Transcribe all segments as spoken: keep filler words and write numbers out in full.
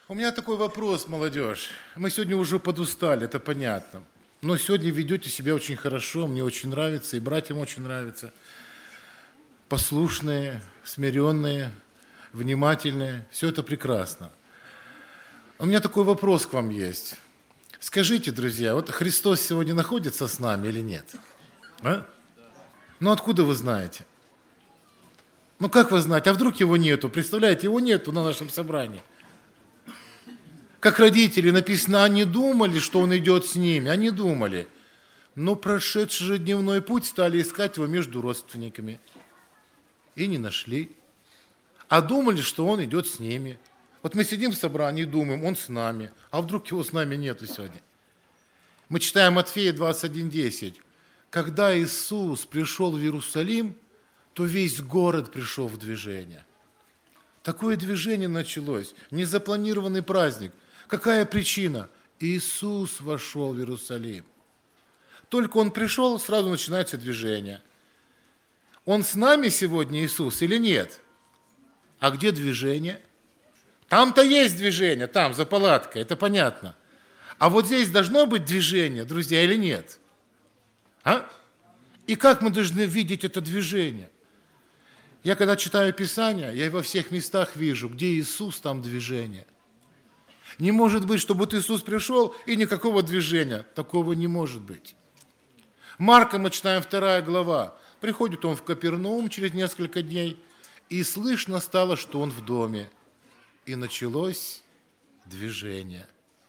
У меня такой вопрос, молодежь. Мы сегодня уже подустали, это понятно. Но сегодня ведете себя очень хорошо, мне очень нравится, и братьям очень нравится. Послушные, смиренные, внимательные. Все это прекрасно. У меня такой вопрос к вам есть. Скажите, друзья, вот Христос сегодня находится с нами или нет? А? Ну откуда вы знаете? Ну как вы знаете? А вдруг его нету? Представляете, его нету на нашем собрании. Как родители, написано, они думали, что он идет с ними, они думали. Но прошедший же дневной путь стали искать его между родственниками. И не нашли. А думали, что он идет с ними. Вот мы сидим в собрании и думаем, он с нами. А вдруг его с нами нету сегодня? Мы читаем Матфея двадцать один десять. Когда Иисус пришел в Иерусалим, то весь город пришел в движение. Такое движение началось. Незапланированный праздник. Какая причина? Иисус вошел в Иерусалим. Только он пришел, сразу начинается движение. Он с нами сегодня, Иисус, или нет? А где движение? Там-то есть движение, там, за палаткой, это понятно. А вот здесь должно быть движение, друзья, или нет? А? И как мы должны видеть это движение? Я когда читаю Писание, я во всех местах вижу, где Иисус, там движение. Не может быть, чтобы вот Иисус пришел и никакого движения. Такого не может быть. Марка мы читаем вторая глава. Приходит он в Капернаум через несколько дней, и слышно стало, что он в доме. И началось движение.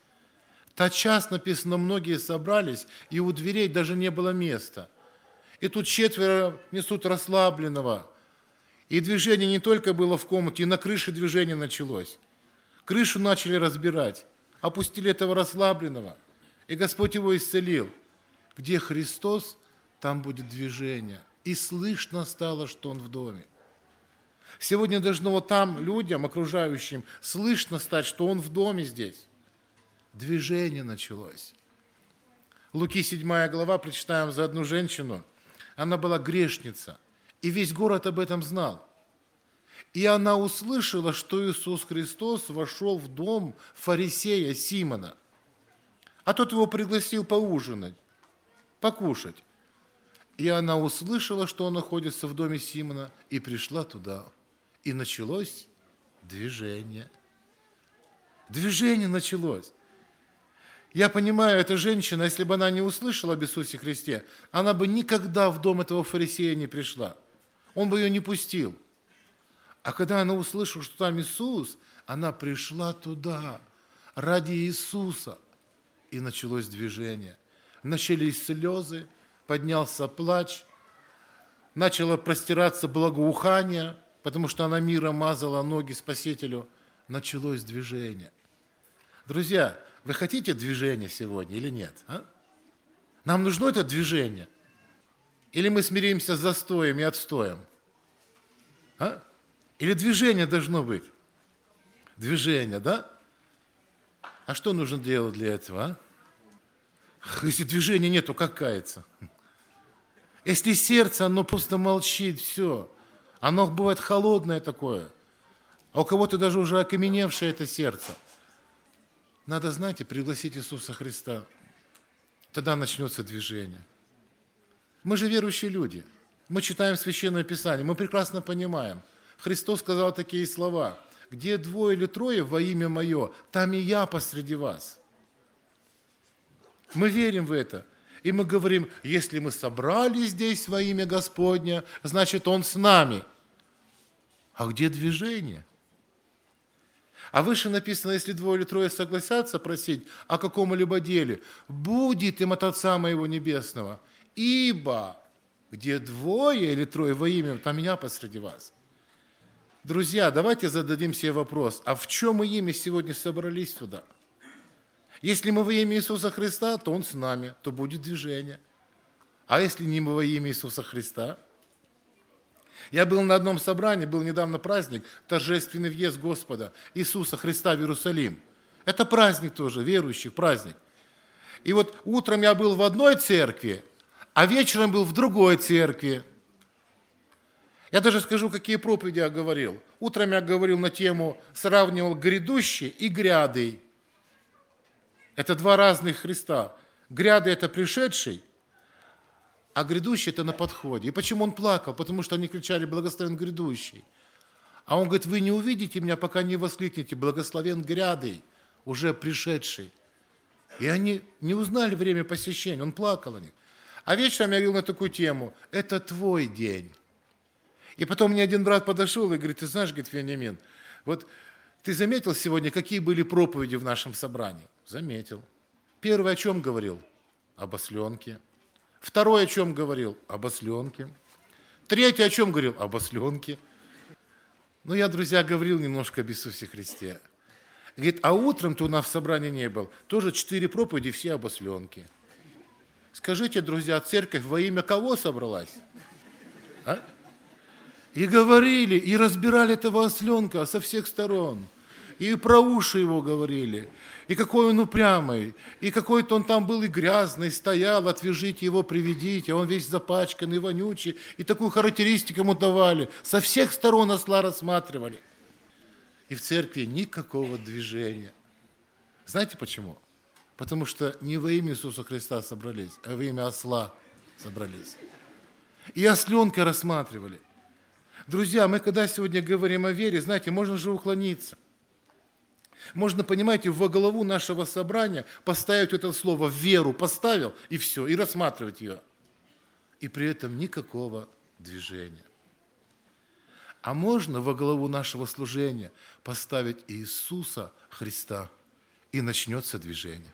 Тотчас написано, многие собрались, и у дверей даже не было места. И тут четверо несут расслабленного. И движение не только было в комнате, и на крыше движение началось. Крышу начали разбирать, опустили этого расслабленного, и Господь его исцелил. Где Христос, там будет движение. И слышно стало, что Он в доме. Сегодня должно вот там людям, окружающим, слышно стать, что Он в доме здесь. Движение началось. Луки седьмая глава, прочитаем за одну женщину. Она была грешница, и весь город об этом знал. И она услышала, что Иисус Христос вошел в дом фарисея Симона. А тот его пригласил поужинать, покушать. И она услышала, что он находится в доме Симона, и пришла туда. И началось движение. Движение началось. Я понимаю, эта женщина, если бы она не услышала об Иисусе Христе, она бы никогда в дом этого фарисея не пришла. Он бы ее не пустил. А когда она услышала, что там Иисус, она пришла туда ради Иисуса. И началось движение. Начались слезы, поднялся плач, начало простираться благоухание, потому что она миром мазала ноги Спасителю. Началось движение. Друзья, вы хотите движения сегодня или нет? А? Нам нужно это движение? Или мы смиримся с застоем и отстоем? А? Или движение должно быть? Движение, да? А что нужно делать для этого, а? Если движения нету, как каяться? Если сердце, оно просто молчит, все. Оно бывает холодное такое. А у кого-то даже уже окаменевшее это сердце. Надо, знаете, пригласить Иисуса Христа. Тогда начнется движение. Мы же верующие люди. Мы читаем Священное Писание, мы прекрасно понимаем. Христос сказал такие слова: где двое или трое во имя Мое, там и я посреди вас. Мы верим в это. И мы говорим, если мы собрались здесь во имя Господня, значит, Он с нами. А где движение? А выше написано, если двое или трое согласятся просить о каком-либо деле, будет им от Отца Моего Небесного. Ибо где двое или трое во имя, там я посреди вас. Друзья, давайте зададим себе вопрос, а в чем мы имя сегодня собрались сюда? Если мы во имя Иисуса Христа, то Он с нами, то будет движение. А если не мы во имя Иисуса Христа? Я был на одном собрании, был недавно праздник, торжественный въезд Господа Иисуса Христа в Иерусалим. Это праздник тоже, верующих праздник. И вот утром я был в одной церкви, а вечером был в другой церкви. Я даже скажу, какие проповеди я говорил. Утром я говорил на тему, сравнивал грядущий и гряды. Это два разных Христа. Гряды – это пришедший, а грядущий – это на подходе. И почему он плакал? Потому что они кричали «Благословен грядущий». А он говорит, вы не увидите меня, пока не воскликнете «Благословен грядый», уже пришедший. И они не узнали время посещения, он плакал о них. А вечером я говорил на такую тему, это твой день. И потом мне один брат подошел и говорит, ты знаешь, говорит, Вениамин, вот ты заметил сегодня, какие были проповеди в нашем собрании? Заметил. Первый о чем говорил? Об осленке. Второй о чем говорил? Об осленке. Третий о чем говорил? Об осленке. Ну, я, друзья, говорил немножко об Иисусе Христе. Говорит, а утром-то у нас в собрании не был. Тоже четыре проповеди, все об осленке. Скажите, друзья, церковь во имя кого собралась? А? И говорили, и разбирали этого осленка со всех сторон. И про уши его говорили, и какой он упрямый, и какой-то он там был и грязный, стоял, отвяжите его, приведите, он весь запачканный, вонючий, и такую характеристику ему давали. Со всех сторон осла рассматривали. И в церкви никакого движения. Знаете почему? Потому что не во имя Иисуса Христа собрались, а во имя осла собрались. И осленка рассматривали. Друзья, мы когда сегодня говорим о вере, знаете, можно же уклониться. Можно, понимаете, во главу нашего собрания поставить это слово «веру», поставил, и все, и рассматривать ее. И при этом никакого движения. А можно во главу нашего служения поставить Иисуса Христа, и начнется движение.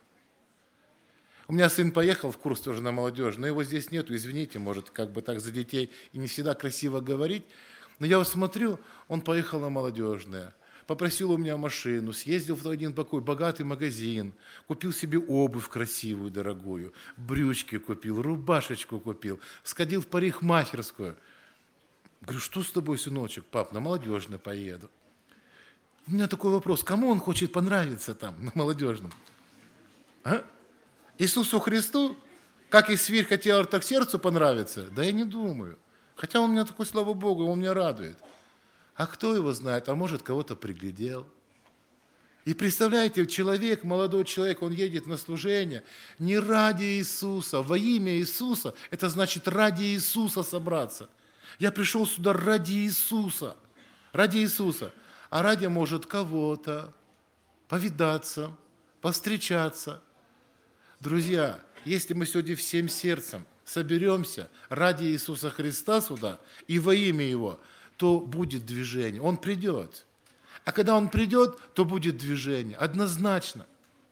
У меня сын поехал в курс тоже на молодежь, но его здесь нету, извините, может, как бы так за детей и не всегда красиво говорить. Но я вот смотрю, он поехал на молодежное, попросил у меня машину, съездил в один такой богатый магазин, купил себе обувь красивую, дорогую, брючки купил, рубашечку купил, сходил в парикмахерскую. Говорю, что с тобой, сыночек? Пап, на молодежное поеду. У меня такой вопрос, кому он хочет понравиться там, на молодежном? А? Иисусу Христу? Как и свирь хотел, так сердцу понравится? Да я не думаю. Хотя он меня такой, слава Богу, он меня радует. А кто его знает? А может, кого-то приглядел. И представляете, человек, молодой человек, он едет на служение не ради Иисуса, во имя Иисуса. Это значит ради Иисуса собраться. Я пришел сюда ради Иисуса. Ради Иисуса. А ради, может, кого-то повидаться, повстречаться. Друзья, если мы сегодня всем сердцем соберемся ради Иисуса Христа сюда и во имя Его, то будет движение. Он придет. А когда Он придет, то будет движение. Однозначно.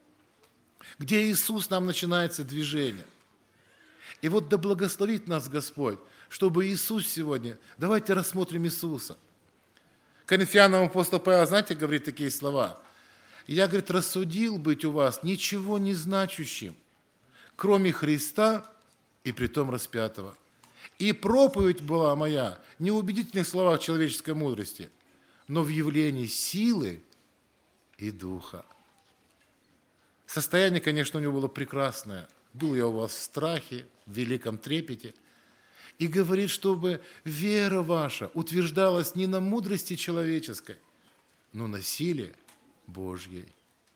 Где Иисус, там начинается движение. И вот да благословит нас Господь, чтобы Иисус сегодня... Давайте рассмотрим Иисуса. Коринфянам апостол Павел, знаете, говорит такие слова. Я, говорит, рассудил быть у вас ничего не значащим, кроме Христа и притом распятого. И проповедь была моя не в убедительных словах человеческой мудрости, но в явлении силы и духа. Состояние, конечно, у него было прекрасное. Был я у вас в страхе, в великом трепете. И говорит, чтобы вера ваша утверждалась не на мудрости человеческой, но на силе Божьей.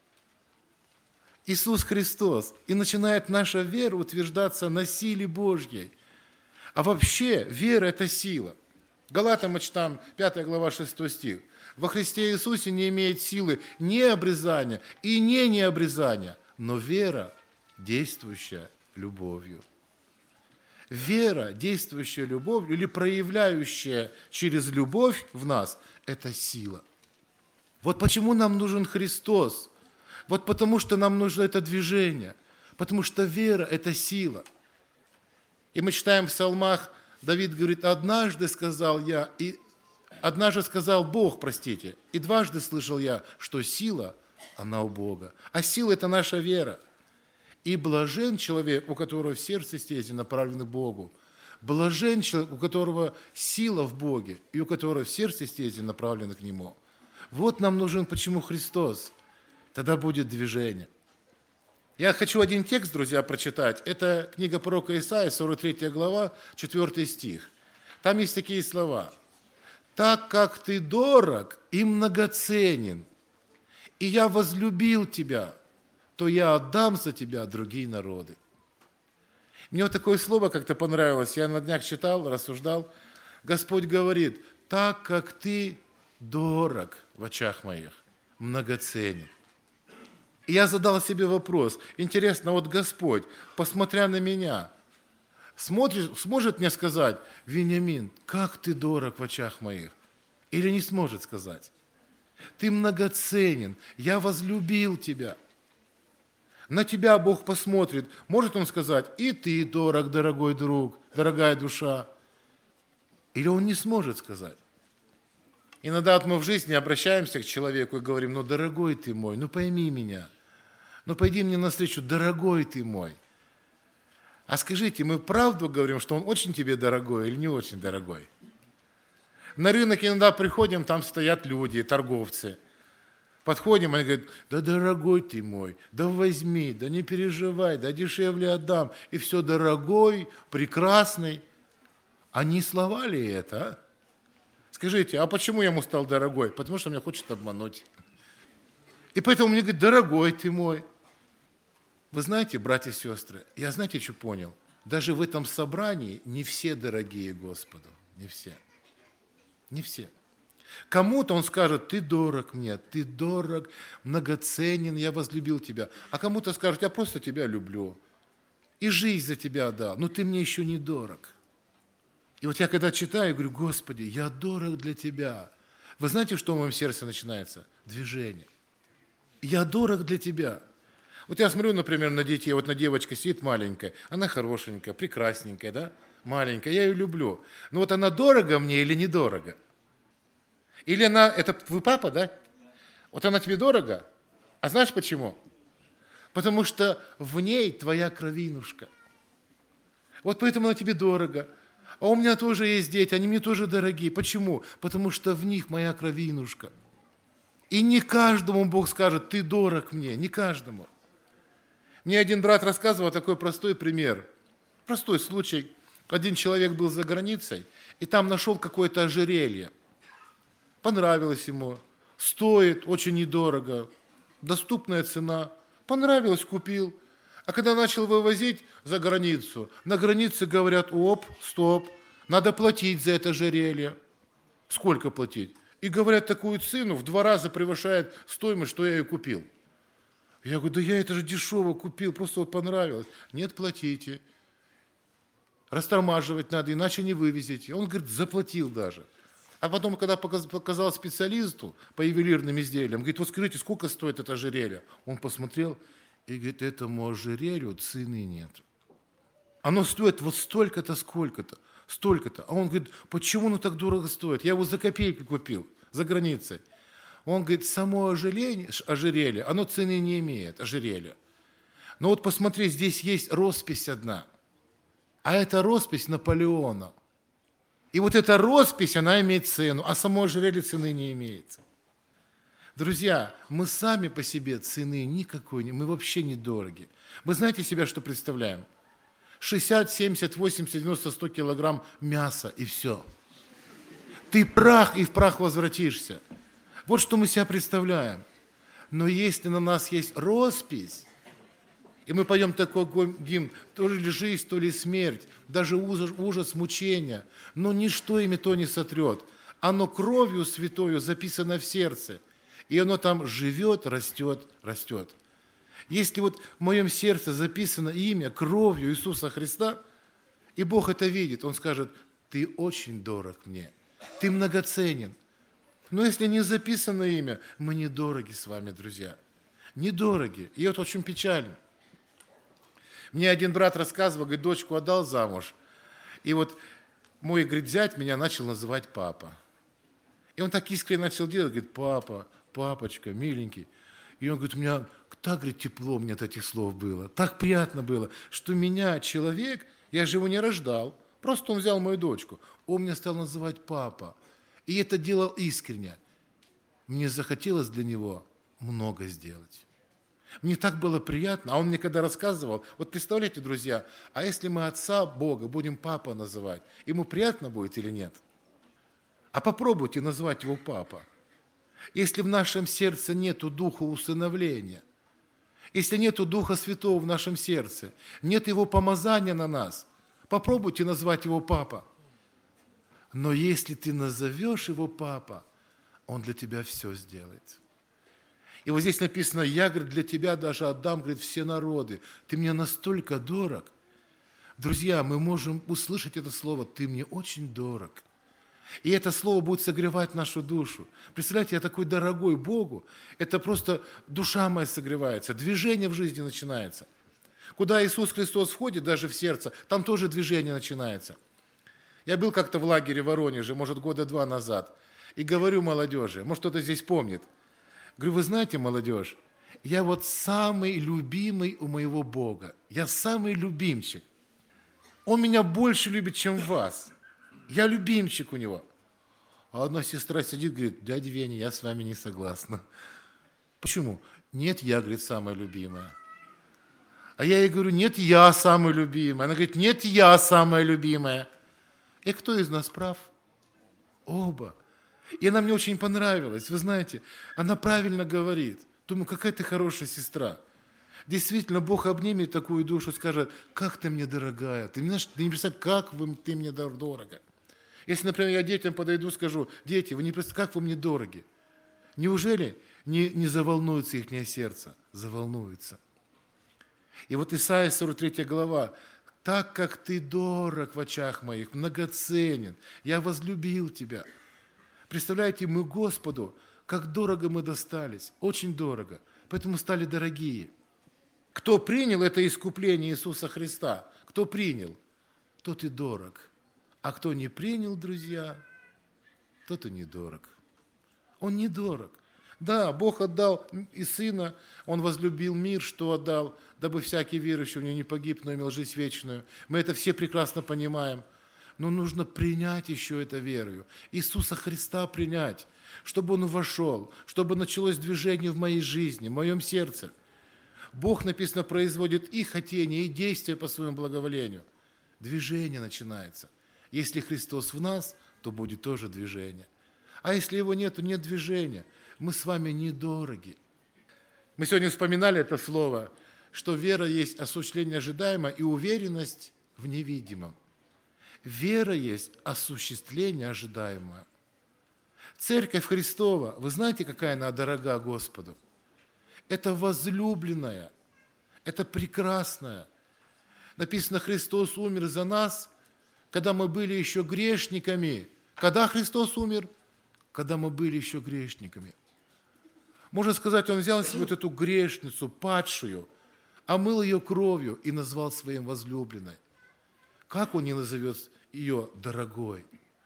Иисус Христос. И начинает наша вера утверждаться на силе Божьей. А вообще вера – это сила. Галатам мы читаем пятая глава шестой стих. Во Христе Иисусе не имеет силы ни обрезания и не необрезания, но вера, действующая любовью. Вера, действующая любовью или проявляющая через любовь в нас – это сила. Вот почему нам нужен Христос. Вот потому что нам нужно это движение. Потому что вера – это сила. И мы читаем в псалмах, Давид говорит, однажды сказал я, и однажды сказал Бог, простите, и дважды слышал я, что сила, она у Бога. А сила – это наша вера. И блажен человек, у которого в сердце стези направлены к Богу. Блажен человек, у которого сила в Боге, и у которого в сердце стези направлены к Нему. Вот нам нужен почему Христос. Тогда будет движение. Я хочу один текст, друзья, прочитать. Это книга пророка Исаии, сорок третья глава, четвёртый стих. Там есть такие слова. так как ты дорог и многоценен, и я возлюбил тебя, то я отдам за тебя другие народы. Мне вот такое слово как-то понравилось. Я на днях читал, рассуждал. Господь говорит, так как ты дорог в очах моих, многоценен. И я задал себе вопрос. Интересно, вот Господь, посмотря на меня, смотрит, сможет мне сказать, Вениамин, как ты дорог в очах моих? Или не сможет сказать? Ты многоценен, я возлюбил тебя. На тебя Бог посмотрит. Может Он сказать, и ты дорог, дорогой друг, дорогая душа. Или Он не сможет сказать. Иногда вот мы в жизни обращаемся к человеку и говорим, ну, дорогой ты мой, ну, пойми меня. Ну, пойди мне навстречу, дорогой ты мой. А скажите, мы правду говорим, что Он очень тебе дорогой или не очень дорогой? На рынок иногда приходим, там стоят люди, торговцы. Подходим, они говорят, да дорогой ты мой, да возьми, да не переживай, да дешевле отдам. И все дорогой, прекрасный. А не слова ли это, а? Скажите, а почему я ему стал дорогой? Потому что меня хочет обмануть. И поэтому мне говорят, дорогой ты мой. Вы знаете, братья и сестры, я знаете, что понял? Даже в этом собрании не все дорогие Господу, не все. Не все. Кому-то он скажет, ты дорог мне, ты дорог, многоценен, я возлюбил тебя. А кому-то скажет, я просто тебя люблю. И жизнь за тебя дал, но ты мне еще не дорог. И вот я когда читаю, говорю, Господи, я дорог для тебя. Вы знаете, что в моем сердце начинается? Движение. Я дорог для тебя. Вот я смотрю, например, на детей, вот на девочка сидит маленькая, она хорошенькая, прекрасненькая, да, маленькая, я ее люблю. Но вот она дорого мне или недорого? Или она, это твой папа, да? Вот она тебе дорого? А знаешь почему? Потому что в ней твоя кровинушка. Вот поэтому она тебе дорого. А у меня тоже есть дети, они мне тоже дорогие. Почему? Потому что в них моя кровинушка. И не каждому Бог скажет, ты дорог мне, не каждому. Мне один брат рассказывал такой простой пример. Простой случай. Один человек был за границей, и там нашел какое-то ожерелье. Понравилось ему, стоит очень недорого, доступная цена. Понравилось, купил. А когда начал вывозить за границу, на границе говорят, оп, стоп, надо платить за это ожерелье. Сколько платить? И говорят, такую цену в два раза превышает стоимость, что я ее купил. Я говорю, да я это же дешево купил, просто вот понравилось. Нет, платите. Растормаживать надо, иначе не вывезете. Он говорит, заплатил даже. А потом, когда показал специалисту по ювелирным изделиям, говорит, вот скажите, сколько стоит это ожерелье? Он посмотрел и говорит, этому ожерелью цены нет. Оно стоит вот столько-то, сколько-то, столько-то. А он говорит, почему оно так дорого стоит? Я его за копейки купил, за границей. Он говорит, само ожерелье, ожерелье, оно цены не имеет, ожерелье. Но вот посмотри, здесь есть роспись одна. А это роспись Наполеона. И вот эта роспись, она имеет цену, а само ожерелье цены не имеет. Друзья, мы сами по себе цены никакой, мы вообще недороги. Мы знаете себя, что представляем? шестьдесят, семьдесят, восемьдесят, девяносто, сто килограмм мяса и все. Ты прах и в прах возвратишься. Вот что мы себя представляем. Но если на нас есть роспись, и мы поем такой гимн, то ли жизнь, то ли смерть, даже ужас, ужас мучения, но ничто ими то не сотрет. Оно кровью святою записано в сердце, и оно там живет, растет, растет. Если вот в моем сердце записано имя кровью Иисуса Христа, и Бог это видит, Он скажет, ты очень дорог мне, ты многоценен. Но если не записано имя, мы недороги с вами, друзья. Недороги. И это очень печально. Мне один брат рассказывал, говорит, дочку отдал замуж. И вот мой, говорит, зять меня начал называть папа. И он так искренне начал делать, говорит, папа, папочка, миленький. И он говорит, у меня так, говорит, тепло мне от этих слов было, так приятно было, что меня человек, я же его не рождал, просто он взял мою дочку, он меня стал называть папа. И это делал искренне. Мне захотелось для него много сделать. Мне так было приятно, а он мне когда рассказывал, вот представляете, друзья, а если мы отца Бога будем папа называть, ему приятно будет или нет? А попробуйте назвать его папа. Если в нашем сердце нету духа усыновления, если нету Духа Святого в нашем сердце, нет его помазания на нас, попробуйте назвать его папа. Но если ты назовешь его папа, он для тебя все сделает. И вот здесь написано: я, говорит, для тебя даже отдам, говорит, все народы. Ты мне настолько дорог. Друзья, мы можем услышать это слово: ты мне очень дорог. И это слово будет согревать нашу душу. Представляете, я такой дорогой Богу, это просто душа моя согревается, движение в жизни начинается. Куда Иисус Христос входит, даже в сердце, там тоже движение начинается. Я был как-то в лагере в Воронеже, может, года два назад, и говорю молодежи, может, кто-то здесь помнит. Говорю: вы знаете, молодежь, я вот самый любимый у моего Бога, я самый любимчик. Он меня больше любит, чем вас. Я любимчик у него. А одна сестра сидит, говорит: дядя Веня, я с вами не согласна. Почему? Нет, я, говорит, самая любимая. А я ей говорю: нет, я самая любимая. Она говорит: нет, я самая любимая. И кто из нас прав? Оба. И она мне очень понравилась. Вы знаете, она правильно говорит. Думаю, какая ты хорошая сестра. Действительно, Бог обнимет такую душу, скажет: как ты мне дорогая. Ты не знаешь, ты не представляешь, как вы, ты мне дорого. Если, например, я детям подойду, скажу: дети, вы не представляете, как вы мне дороги. Неужели не, не заволнуется их сердце? Заволнуется. И вот Исайя сорок третья глава. Так как ты дорог в очах моих, многоценен, я возлюбил тебя. Представляете, мы Господу, как дорого мы достались, очень дорого, поэтому стали дорогие. Кто принял это искупление Иисуса Христа, кто принял, тот и дорог. А кто не принял, друзья, тот и недорог. Он недорог. Да, Бог отдал и Сына, Он возлюбил мир, что отдал, дабы всякий верующий в Него не погиб, но имел жизнь вечную. Мы это все прекрасно понимаем. Но нужно принять еще это верою. Иисуса Христа принять, чтобы Он вошел, чтобы началось движение в моей жизни, в моем сердце. Бог, написано, производит и хотение, и действия по своему благоволению. Движение начинается. Если Христос в нас, то будет тоже движение. А если Его нет, то нет движения. Мы с вами недороги. Мы сегодня вспоминали это слово, что вера есть осуществление ожидаемого и уверенность в невидимом. Вера есть осуществление ожидаемого. Церковь Христова, вы знаете, какая она дорога Господу? Это возлюбленная, это прекрасная. Написано: Христос умер за нас, когда мы были еще грешниками. Когда Христос умер? Когда мы были еще грешниками. Можно сказать, Он взял себе вот эту грешницу, падшую, омыл ее кровью и назвал своим возлюбленной. Как Он не назовет ее дорогой?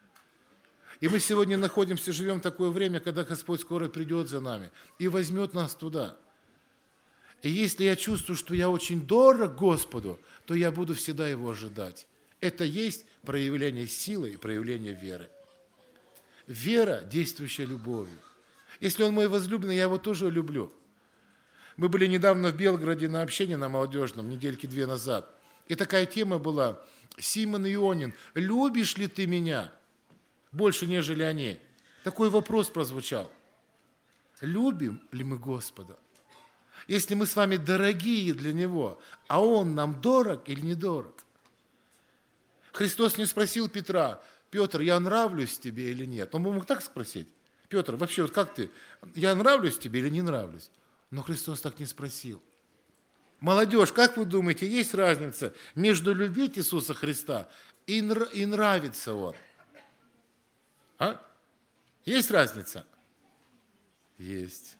И мы сегодня находимся, живем в такое время, когда Господь скоро придет за нами и возьмет нас туда. И если я чувствую, что я очень дорог Господу, то я буду всегда Его ожидать. Это есть проявление силы и проявление веры. Вера, действующая любовью. Если Он мой возлюбленный, я Его тоже люблю. Мы были недавно в Белгороде на общении на молодежном, недельки две назад. И такая тема была: Симон Ионин, любишь ли ты меня больше, нежели они? Такой вопрос прозвучал. Любим ли мы Господа? Если мы с вами дорогие для Него, а Он нам дорог или недорог? Христос не спросил Петра: Петр, я нравлюсь тебе или нет? Он мог так спросить: Петр, вообще, вот как ты? Я нравлюсь тебе или не нравлюсь? Но Христос так не спросил. Молодежь, как вы думаете, есть разница между любить Иисуса Христа и, нрав- и нравится Он? А? Есть разница? Есть.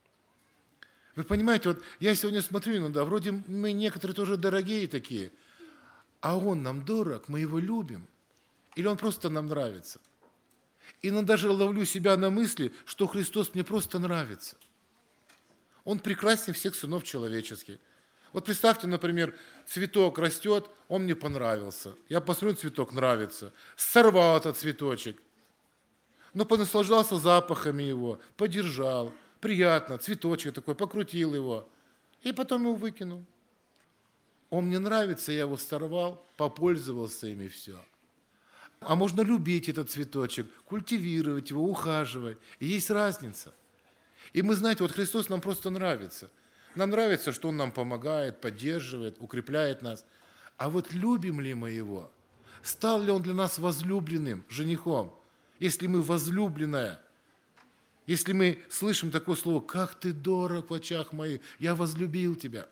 Вы понимаете, вот я сегодня смотрю иногда, вроде мы некоторые тоже дорогие такие, а Он нам дорог, мы Его любим. Или Он просто нам нравится? Иногда даже ловлю себя на мысли, что Христос мне просто нравится. Он прекраснее всех сынов человеческих. Вот представьте, например, цветок растет, он мне понравился. Я посмотрю, цветок нравится. Сорвал этот цветочек. Но понаслаждался запахами его, подержал. Приятно, цветочек такой, покрутил его. И потом его выкинул. Он мне нравится, я его сорвал, попользовался им и все. А можно любить этот цветочек, культивировать его, ухаживать. И есть разница. И мы, знаете, вот Христос нам просто нравится. Нам нравится, что Он нам помогает, поддерживает, укрепляет нас. А вот любим ли мы Его? Стал ли Он для нас возлюбленным, женихом? Если мы возлюбленная, если мы слышим такое слово, как ты дорог в очах моих, я возлюбил тебя.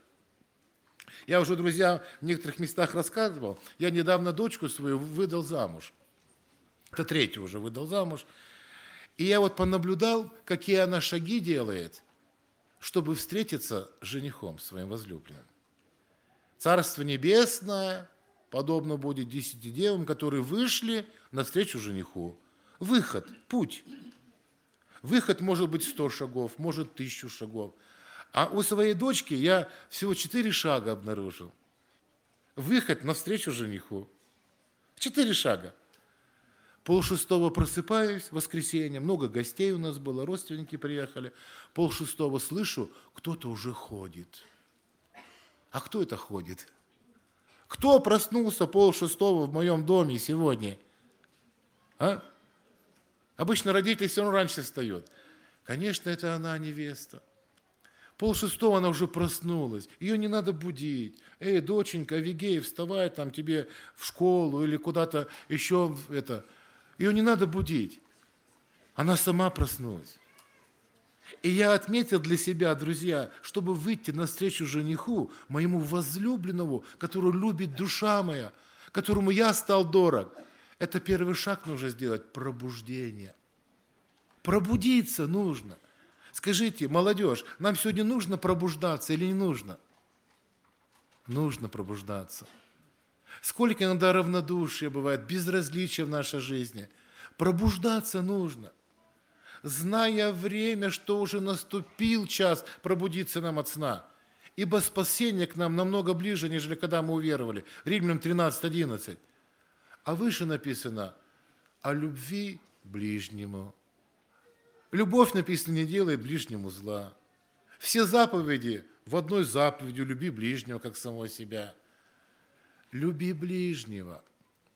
Я уже, друзья, в некоторых местах рассказывал, я недавно дочку свою выдал замуж. Это третью уже выдал замуж. И я вот понаблюдал, какие она шаги делает, чтобы встретиться с женихом своим возлюбленным. Царство Небесное подобно будет десяти девам, которые вышли навстречу жениху. Выход, путь. Выход может быть сто шагов, может тысячу шагов. А у своей дочки я всего четыре шага обнаружил. Выход навстречу жениху. Четыре шага. Полшестого просыпаюсь, воскресенье, много гостей у нас было, родственники приехали. Полшестого слышу, кто-то уже ходит. А кто это ходит? Кто проснулся полшестого в моем доме сегодня? А? Обычно родители все равно раньше встают. Конечно, это она, невеста. Полшестого она уже проснулась. Ее не надо будить. Эй, доченька, Авигей, вставай там тебе в школу или куда-то еще это. Ее не надо будить. Она сама проснулась. И я отметил для себя, друзья, чтобы выйти навстречу жениху, моему возлюбленному, которого любит душа моя, которому я стал дорог, это первый шаг нужно сделать – пробуждение. Пробудиться нужно. Скажите, молодежь, нам сегодня нужно пробуждаться или не нужно? Нужно пробуждаться. Сколько иногда равнодушия бывает, безразличия в нашей жизни. Пробуждаться нужно. Зная время, что уже наступил час пробудиться нам от сна. Ибо спасение к нам намного ближе, нежели когда мы уверовали. Римлянам тринадцать одиннадцать. А выше написано о любви ближнему. Любовь, написано, не делай ближнему зла. Все заповеди в одной заповеди люби ближнего, как самого себя. Люби ближнего.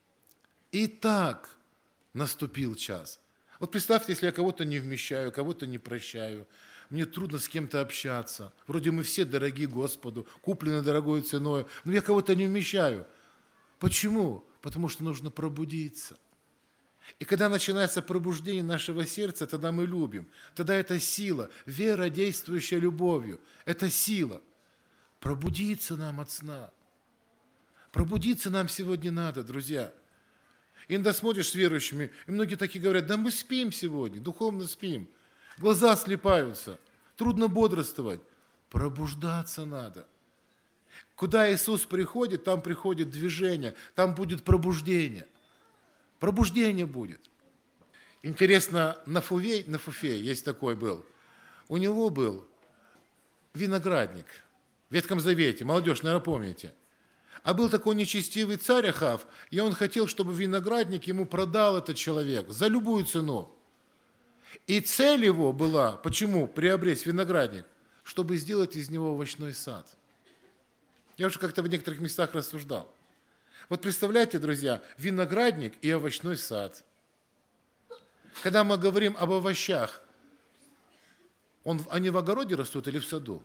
И так наступил час. Вот представьте, если я кого-то не вмещаю, кого-то не прощаю, мне трудно с кем-то общаться. Вроде мы все дороги Господу, куплены дорогой ценой, но я кого-то не вмещаю. Почему? Потому что нужно пробудиться. И когда начинается пробуждение нашего сердца, тогда мы любим. Тогда это сила, вера, действующая любовью. Это сила. Пробудиться нам от сна. Пробудиться нам сегодня надо, друзья. Иногда смотришь с верующими, и многие такие говорят, да мы спим сегодня, духовно спим. Глаза слипаются, трудно бодрствовать. Пробуждаться надо. Куда Иисус приходит, там приходит движение, там будет пробуждение. Пробуждение будет. Интересно, на Фуве, на Фуфе есть такой был. У него был виноградник в Ветхом Завете. Молодежь, наверное, помните. А был такой нечестивый царь Ахав, и он хотел, чтобы виноградник ему продал этот человек за любую цену. И цель его была, почему приобрести виноградник? Чтобы сделать из него овощной сад. Я уже как-то в некоторых местах рассуждал. Вот представляете, друзья, виноградник и овощной сад. Когда мы говорим об овощах, он, они в огороде растут или в саду?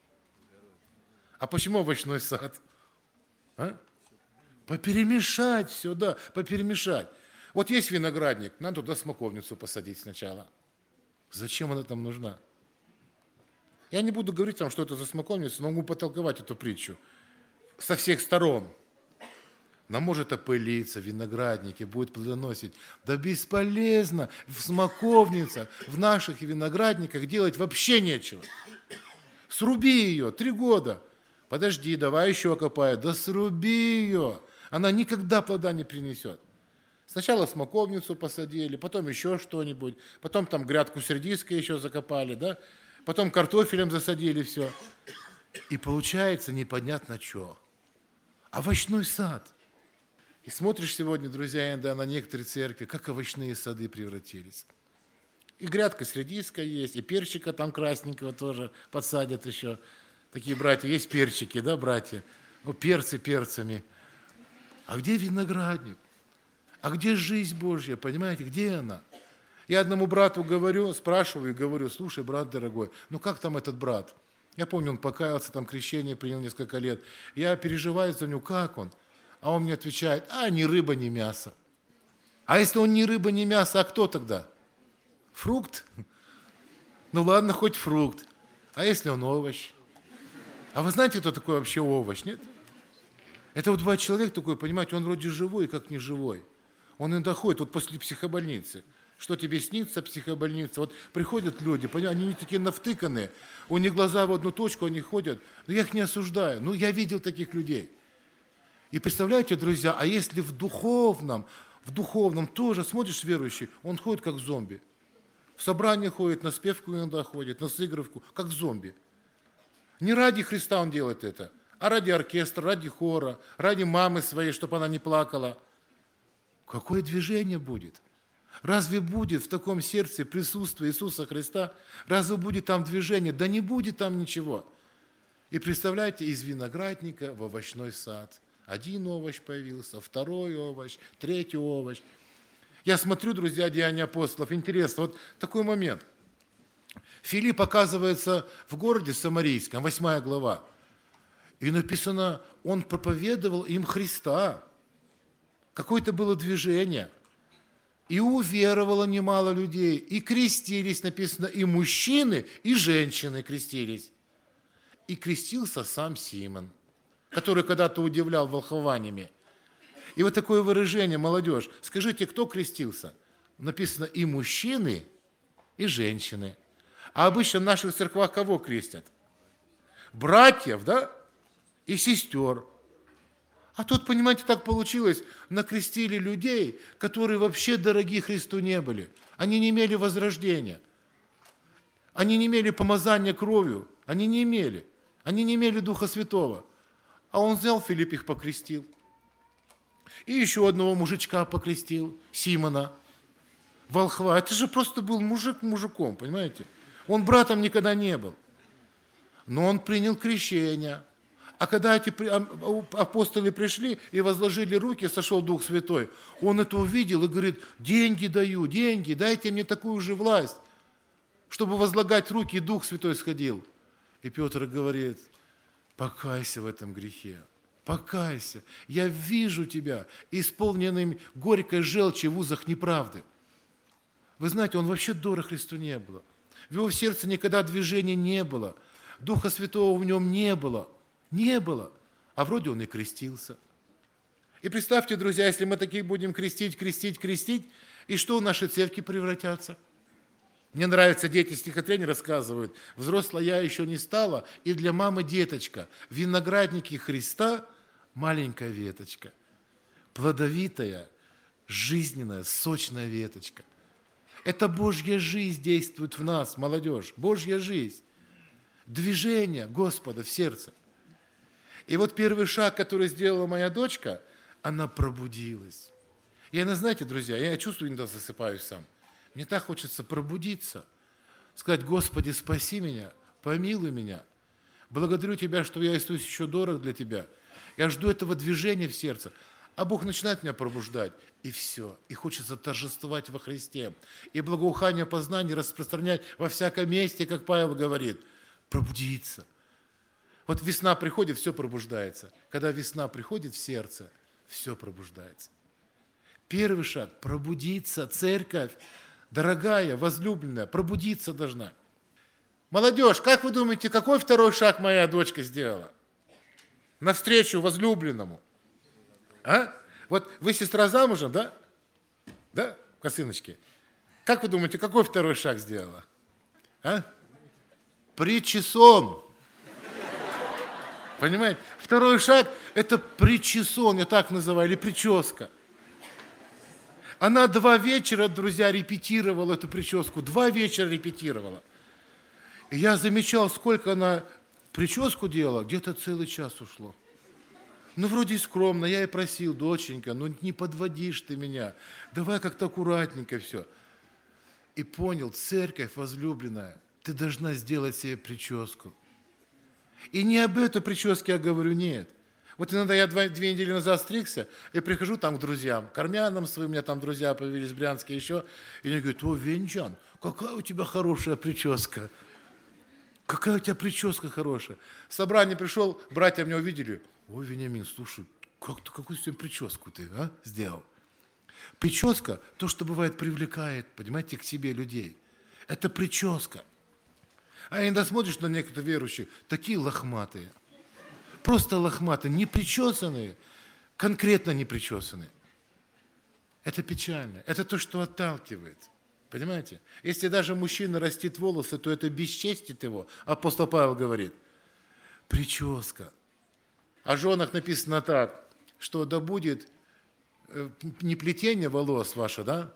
А почему овощной сад? А? Поперемешать все, да, поперемешать. Вот есть виноградник, надо туда смоковницу посадить сначала. Зачем она там нужна? Я не буду говорить вам, что это за смоковница, но могу потолковать эту притчу со всех сторон. Нам может опылиться, виноградники, будет плодоносить. Да бесполезно, в смоковницах, в наших виноградниках делать вообще нечего. Сруби ее, три года. Подожди, давай еще копаю. Да сруби ее. Она никогда плода не принесет. Сначала смоковницу посадили, потом еще что-нибудь, потом там грядку с редиской еще закопали, да? Потом картофелем засадили все. И получается непонятно что. Овощной сад. И смотришь сегодня, друзья, иногда на некоторые церкви, как овощные сады превратились. И грядка с редиской есть, и перчика там красненького тоже подсадят еще. Такие братья, есть перчики, да, братья? Ну, перцы перцами. А где виноградник? А где жизнь Божья, понимаете, где она? Я одному брату говорю, спрашиваю и говорю: слушай, брат дорогой, ну как там этот брат? Я помню, он покаялся, там крещение принял несколько лет. Я переживаю за него, как он? А он мне отвечает: а, ни рыба, ни мясо. А если он ни рыба, ни мясо, а кто тогда? Фрукт? Ну ладно, хоть фрукт. А если он овощ? А вы знаете, кто такой вообще овощ, нет? Это вот бывает человек такой, понимаете, он вроде живой, как не живой. Он иногда ходит, вот после психобольницы. Что тебе снится, психобольница? Вот приходят люди, понимаете, они такие навтыканные, у них глаза в одну точку, они ходят. Но я их не осуждаю, ну я видел таких людей. И представляете, друзья, а если в духовном, в духовном тоже, смотришь, верующий, он ходит как зомби. В собрание ходит, на спевку иногда ходит, на сыгровку, как зомби. Не ради Христа он делает это, а ради оркестра, ради хора, ради мамы своей, чтобы она не плакала. Какое движение будет? Разве будет в таком сердце присутствие Иисуса Христа? Разве будет там движение? Да не будет там ничего. И представляете, из виноградника в овощной сад. Один овощ появился, второй овощ, третий овощ. Я смотрю, друзья, Деяния апостолов, интересно, вот такой момент. Филипп оказывается в городе Самарийском, восьмая глава. И написано, он проповедовал им Христа. Какое-то было движение. И уверовало немало людей, и крестились, написано, и мужчины, и женщины крестились. И крестился сам Симон, который когда-то удивлял волхвованиями. И вот такое выражение, молодежь, скажите, кто крестился? Написано, и мужчины, и женщины. А обычно в наших церквах кого крестят? Братьев, да? И сестер. А тут, понимаете, так получилось, накрестили людей, которые вообще дороги Христу не были. Они не имели возрождения. Они не имели помазания кровью. Они не имели. Они не имели Духа Святого. А он взял, Филипп их покрестил. И еще одного мужичка покрестил, Симона, волхва. Это же просто был мужик мужиком, понимаете? Он братом никогда не был. Но он принял крещение. А когда эти апостолы пришли и возложили руки, сошел Дух Святой, он это увидел и говорит, деньги даю, деньги, дайте мне такую же власть, чтобы возлагать руки, и Дух Святой сходил. И Петр говорит, покайся в этом грехе, покайся, я вижу тебя исполненным горькой желчи в узах неправды. Вы знаете, он вообще дорого Христу не было. В его сердце никогда движения не было, Духа Святого в нем не было. Не было. А вроде он и крестился. И представьте, друзья, если мы таких будем крестить, крестить, крестить, и что в нашей церкви превратятся? Мне нравится, дети стихотворения рассказывают. Взрослая я еще не стала, и для мамы деточка. В винограднике Христа маленькая веточка. Плодовитая, жизненная, сочная веточка. Это Божья жизнь действует в нас, молодежь. Божья жизнь. Движение Господа в сердце. И вот первый шаг, который сделала моя дочка, она пробудилась. И она, знаете, друзья, я чувствую, иногда засыпаюсь сам. Мне так хочется пробудиться, сказать, Господи, спаси меня, помилуй меня. Благодарю Тебя, что я, Иисус, еще дорог для Тебя. Я жду этого движения в сердце. А Бог начинает меня пробуждать. И все. И хочется торжествовать во Христе. И благоухание познаний распространять во всяком месте, как Павел говорит. Пробудиться. Вот весна приходит, все пробуждается. Когда весна приходит в сердце, все пробуждается. Первый шаг – пробудиться, церковь, дорогая, возлюбленная, пробудиться должна. Молодежь, как вы думаете, какой второй шаг моя дочка сделала? Навстречу возлюбленному. А? Вот вы сестра замужем, да? Да, косыночки? Как вы думаете, какой второй шаг сделала? А? Причесон. Понимаете? Второй шаг – это причесон, я так называю, или прическа. Она два вечера, друзья, репетировала эту прическу, два вечера репетировала. И я замечал, сколько она прическу делала, где-то целый час ушло. Ну, вроде скромно, я и просил, доченька, ну не подводишь ты меня, давай как-то аккуратненько все. И понял, церковь возлюбленная, ты должна сделать себе прическу. И не об этой прическе я говорю, нет. Вот иногда я два, две недели назад стригся, и прихожу там к друзьям, к армянам своим, у меня там друзья появились в Брянске еще, и они говорят: о, Венчан, какая у тебя хорошая прическа. Какая у тебя прическа хорошая. В собрание пришел, братья меня увидели. Ой, Вениамин, слушай, как ты, какую себе прическу ты а, сделал? Прическа, то, что бывает, привлекает, понимаете, к себе людей. Это прическа. А иногда смотришь на некоторых верующих, такие лохматые. Просто лохматые, не причесанные, конкретно не причесанные. Это печально. Это то, что отталкивает. Понимаете? Если даже мужчина растит волосы, то это бесчестит его. Апостол Павел говорит. Прическа. О женах написано так, что да будет э, не плетение волос ваше, да?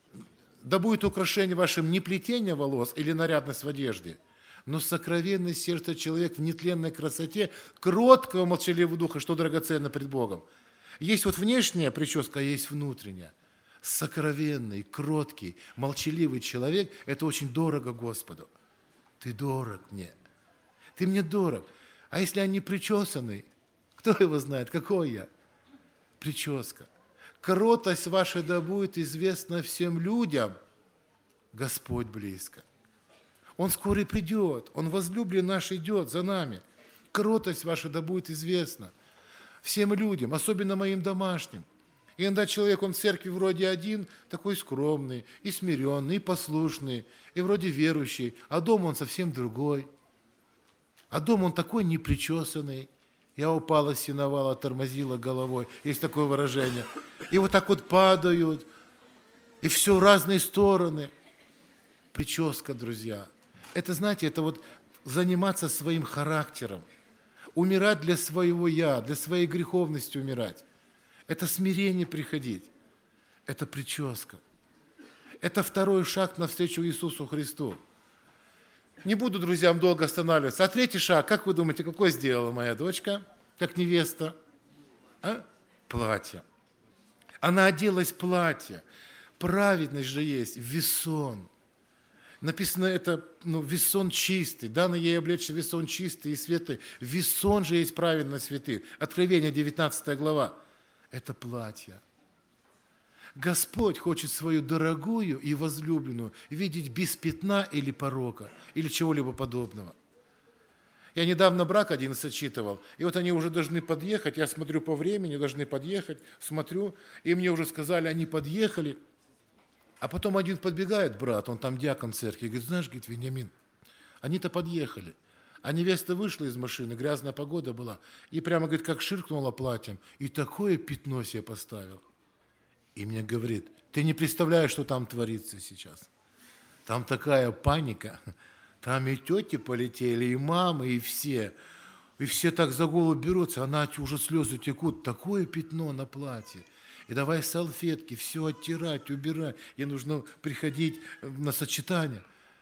Да будет украшение вашим не плетение волос или нарядность в одежде, но сокровенное сердце человек в нетленной красоте, кроткого молчаливого духа, что драгоценно пред Богом. Есть вот внешняя прическа, а есть внутренняя. Сокровенный, кроткий, молчаливый человек – это очень дорого Господу. Ты дорог мне. Ты мне дорог. А если они причесаны, кто его знает, какой я? Прическа. Кротость ваша да будет известна всем людям. Господь близко. Он скоро придет. Он возлюблен наш идет за нами. Кротость ваша да будет известна всем людям, особенно моим домашним. И иногда человек, он в церкви вроде один, такой скромный, и смиренный, и послушный, и вроде верующий, а дома он совсем другой. А дома он такой непричесанный. Я упала с сеновала, тормозила головой. Есть такое выражение. И вот так вот падают, и все в разные стороны. Прическа, друзья. Это, знаете, это вот заниматься своим характером. Умирать для своего «я», для своей греховности умирать. Это смирение приходить. Это прическа. Это второй шаг навстречу Иисусу Христу. Не буду, друзьям, долго останавливаться. А третий шаг, как вы думаете, какой сделала моя дочка, как невеста? А? Платье. Она оделась в платье. Праведность же есть, весон. Написано это, ну, весон чистый. Дано ей облечься весон чистый и светлый. Весон же есть праведность святых. Откровение, девятнадцатая глава. Это платье. Господь хочет свою дорогую и возлюбленную видеть без пятна или порока, или чего-либо подобного. Я недавно брак один сочетывал, и вот они уже должны подъехать, я смотрю по времени, должны подъехать, смотрю, и мне уже сказали, они подъехали, а потом один подбегает, брат, он там диакон церкви, говорит, знаешь, говорит, Вениамин, они-то подъехали, а невеста вышла из машины, грязная погода была, и прямо, говорит, как ширкнула платьем, и такое пятно себе поставил. И мне говорит, ты не представляешь, что там творится сейчас. Там такая паника, там и тети полетели, и мамы, и все. И все так за голову берутся, она уже слезы текут, такое пятно на платье. И давай салфетки, все оттирать, убирать. Ей нужно приходить на сочетание.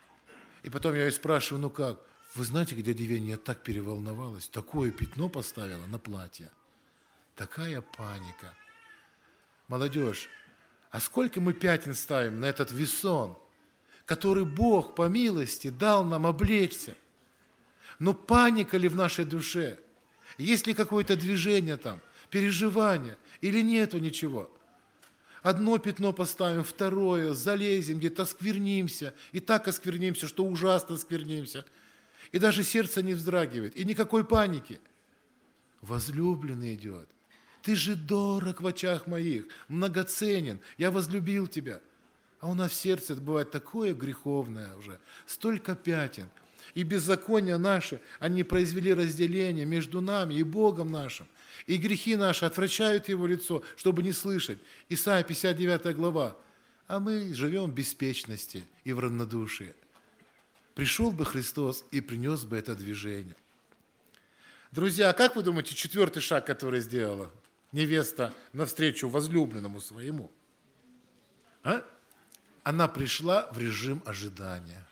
И потом я ее спрашиваю, ну как? Вы знаете, где дядя Веня, я так переволновалась, такое пятно поставила на платье. Такая паника. Молодежь, а сколько мы пятен ставим на этот весон, который Бог по милости дал нам облечься? Но паника ли в нашей душе? Есть ли какое-то движение там, переживание, или нету ничего? Одно пятно поставим, второе, залезем, где-то осквернимся, и так осквернимся, что ужасно осквернимся. И даже сердце не вздрагивает, и никакой паники. Возлюбленный идет. Ты же дорог в очах моих, многоценен, я возлюбил тебя. А у нас в сердце бывает такое греховное уже, столько пятен. И беззакония наши, они произвели разделение между нами и Богом нашим. И грехи наши отвращают Его лицо, чтобы не слышать. Исайя пятьдесят девятая глава. А мы живем в беспечности и в равнодушии. Пришел бы Христос и принес бы это движение. Друзья, как вы думаете, четвертый шаг, который сделала невеста навстречу возлюбленному своему? А? Она пришла в режим ожидания.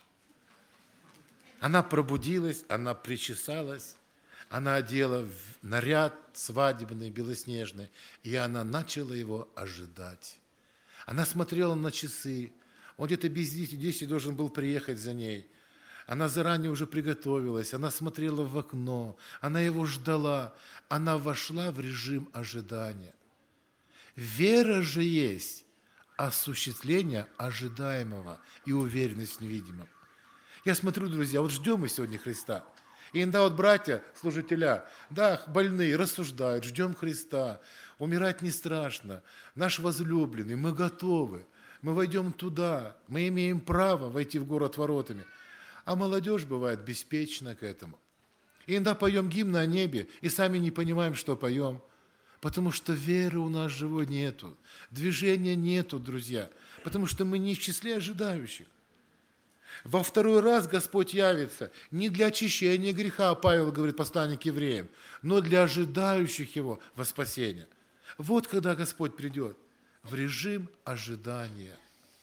Она пробудилась, она причесалась, она одела наряд свадебный, белоснежный, и она начала его ожидать. Она смотрела на часы, он где-то без десяти должен был приехать за ней. Она заранее уже приготовилась, она смотрела в окно, она его ждала, она вошла в режим ожидания. Вера же есть осуществление ожидаемого и уверенность в невидимом. Я смотрю, друзья, вот ждем мы сегодня Христа. И иногда вот братья, служителя, да, больные, рассуждают, ждем Христа, умирать не страшно, наш возлюбленный, мы готовы, мы войдем туда, мы имеем право войти в город воротами. А молодежь бывает беспечна к этому. И иногда поем гимны о небе, и сами не понимаем, что поем, потому что веры у нас живой нету, движения нету, друзья, потому что мы не в числе ожидающих. Во второй раз Господь явится не для очищения греха, Павел говорит, посланник к евреям, но для ожидающих Его во спасение. Вот когда Господь придет в режим ожидания.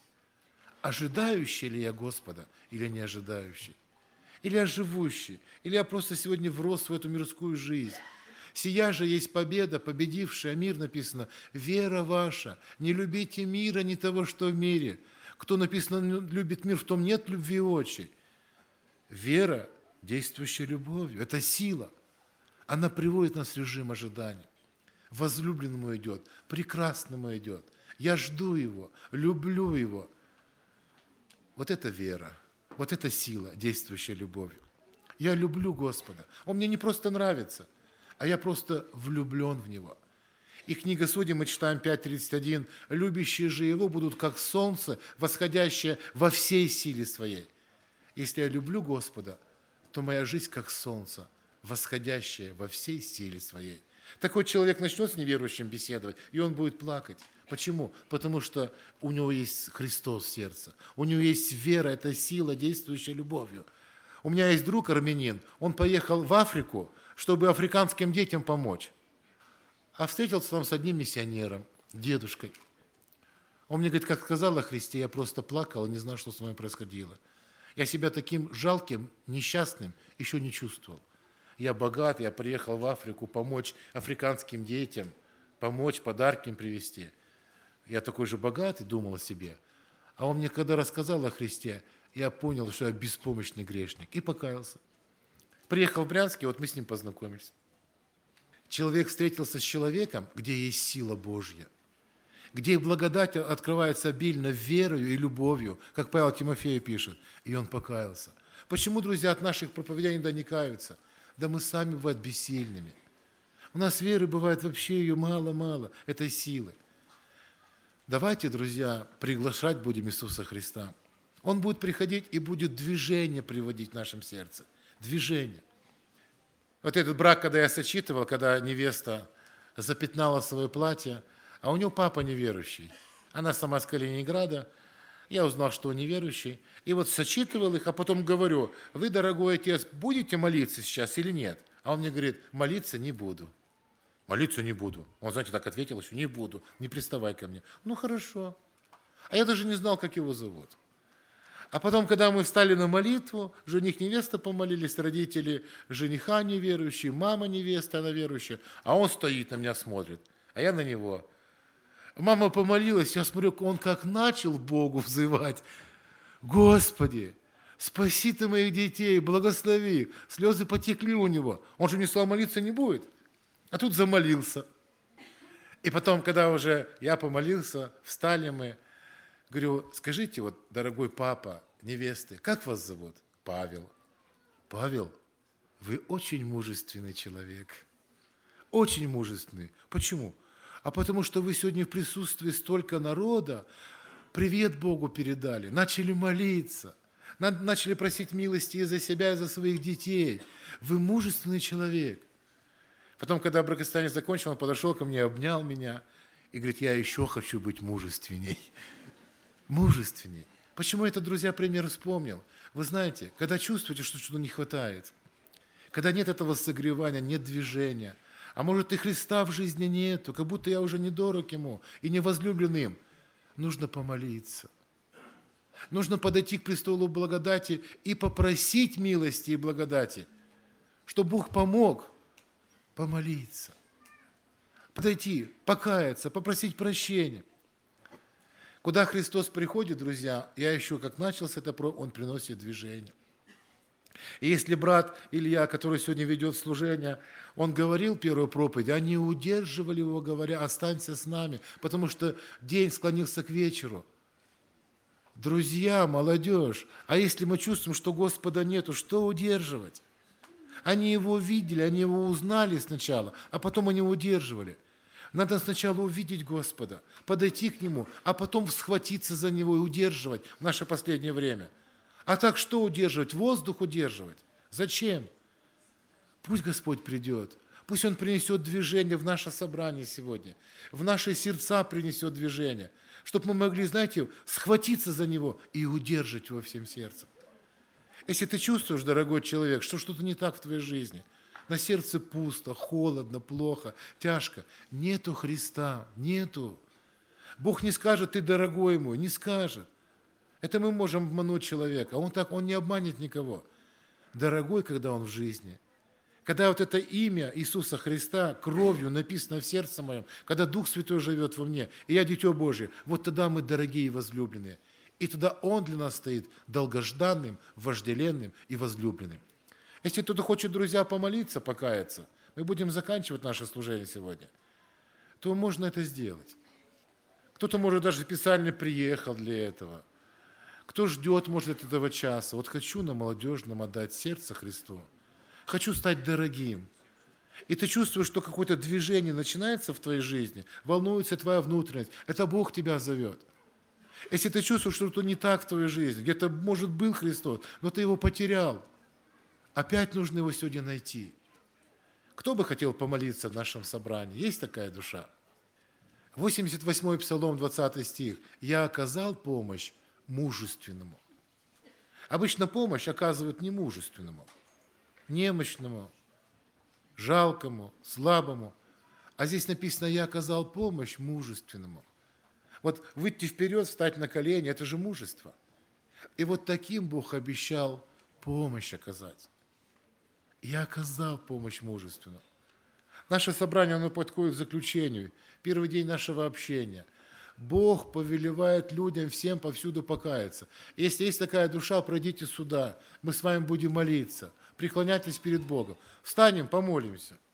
Ожидающий ли я Господа или не ожидающий? Или я живущий? Или я просто сегодня врос в эту мирскую жизнь? Сия же есть победа, победившая мир, написано, вера ваша, не любите мира, ни того, что в мире. Кто, написано, любит мир, в том нет любви отчей. Вера, действующая любовью, это сила. Она приводит нас в режим ожидания. Возлюбленному идет, прекрасному идет. Я жду его, люблю его. Вот это вера, вот это сила, действующая любовью. Я люблю Господа. Он мне не просто нравится, а я просто влюблен в Него. И книга Судей мы читаем пять тридцать один. «Любящие же Его будут, как солнце, восходящее во всей силе своей». Если я люблю Господа, то моя жизнь как солнце, восходящее во всей силе своей. Такой человек начнет с неверующим беседовать, и он будет плакать. Почему? Потому что у него есть Христос в сердце, у него есть вера, это сила, действующая любовью. У меня есть друг армянин, он поехал в Африку, чтобы африканским детям помочь. А встретился там с одним миссионером, дедушкой. Он мне говорит, как сказал о Христе, я просто плакал и не знал, что с вами происходило. Я себя таким жалким, несчастным еще не чувствовал. Я богат, я приехал в Африку помочь африканским детям, помочь, подарки им привезти. Я такой же богатый, думал о себе. А он мне, когда рассказал о Христе, я понял, что я беспомощный грешник, и покаялся. Приехал в Брянск, и вот мы с ним познакомились. Человек встретился с человеком, где есть сила Божья, где благодать открывается обильно верою и любовью, как Павел Тимофею пишет, и он покаялся. Почему, друзья, от наших проповедей иногда не каются? Да мы сами бываем бессильными. У нас веры бывает вообще ее мало-мало, этой силы. Давайте, друзья, приглашать будем Иисуса Христа. Он будет приходить и будет движение приводить в нашем сердце. Движение. Вот этот брак, когда я сочитывал, когда невеста запятнала свое платье, а у нее папа неверующий. Она сама с Калининграда. Я узнал, что он неверующий. И вот сочитывал их, а потом говорю, вы, дорогой отец, будете молиться сейчас или нет? А он мне говорит, молиться не буду. Молиться не буду. Он, знаете, так ответил еще, не буду, не приставай ко мне. Ну, хорошо. А я даже не знал, как его зовут. А потом, когда мы встали на молитву, жених, невеста помолились, родители жениха неверующие, мама невеста, она верующая, а он стоит на меня, смотрит, а я на него. Мама помолилась, я смотрю, он как начал Богу взывать. Господи, спаси ты моих детей, благослови. Слезы потекли у него. Он же не стал молиться не будет. А тут замолился. И потом, когда уже я помолился, встали мы, говорю, скажите, вот, дорогой папа невесты, как вас зовут? Павел. Павел, вы очень мужественный человек. Очень мужественный. Почему? А потому что вы сегодня в присутствии столько народа привет Богу передали, начали молиться, начали просить милости и за себя, и за своих детей. Вы мужественный человек. Потом, когда бракосочетание закончил, он подошел ко мне, обнял меня и говорит, я еще хочу быть мужественней. Мужественней. Почему это, друзья, пример вспомнил? Вы знаете, когда чувствуете, что что-то не хватает, когда нет этого согревания, нет движения, а может и Христа в жизни нету, как будто я уже недорог Ему и не возлюблен им, нужно помолиться. Нужно подойти к престолу благодати и попросить милости и благодати, чтобы Бог помог помолиться, подойти, покаяться, попросить прощения. Куда Христос приходит, друзья, я еще как начал с этого, Он приносит движение. И если брат Илья, который сегодня ведет служение, он говорил первую проповедь, они удерживали его, говоря, останься с нами, потому что день склонился к вечеру. Друзья, молодежь, а если мы чувствуем, что Господа нету, что удерживать? Они его видели, они его узнали сначала, а потом они его удерживали. Надо сначала увидеть Господа, подойти к Нему, а потом схватиться за Него и удерживать в наше последнее время. А так что удерживать? Воздух удерживать? Зачем? Пусть Господь придет, пусть Он принесет движение в наше собрание сегодня, в наши сердца принесет движение, чтобы мы могли, знаете, схватиться за Него и удержать Его всем сердцем. Если ты чувствуешь, дорогой человек, что что-то не так в твоей жизни, на сердце пусто, холодно, плохо, тяжко, нету Христа, нету. Бог не скажет, ты дорогой мой, не скажет. Это мы можем обмануть человека, а он так, он не обманет никого. Дорогой, когда он в жизни, когда вот это имя Иисуса Христа кровью написано в сердце моем, когда Дух Святой живет во мне, и я Дитё Божие, вот тогда мы дорогие и возлюбленные. И тогда Он для нас стоит долгожданным, вожделенным и возлюбленным. Если кто-то хочет, друзья, помолиться, покаяться, мы будем заканчивать наше служение сегодня, то можно это сделать. Кто-то, может, даже специально приехал для этого. Кто ждет, может, этого часа. Вот хочу на молодежном отдать сердце Христу. Хочу стать дорогим. И ты чувствуешь, что какое-то движение начинается в твоей жизни, волнуется твоя внутренность. Это Бог тебя зовет. Если ты чувствуешь, что что-то не так в твоей жизни, где-то, может, был Христос, но ты его потерял, опять нужно его сегодня найти. Кто бы хотел помолиться в нашем собрании? Есть такая душа? восемьдесят восьмой Псалом, двадцатый стих. «Я оказал помощь мужественному». Обычно помощь оказывают не мужественному, немощному, жалкому, слабому. А здесь написано, я оказал помощь мужественному. Вот выйти вперед, встать на колени, это же мужество. И вот таким Бог обещал помощь оказать. Я оказал помощь мужественному. Наше собрание, оно подходит к заключению. Первый день нашего общения. Бог повелевает людям всем повсюду покаяться. Если есть такая душа, пройдите сюда. Мы с вами будем молиться. Преклоняйтесь перед Богом. Встанем, помолимся.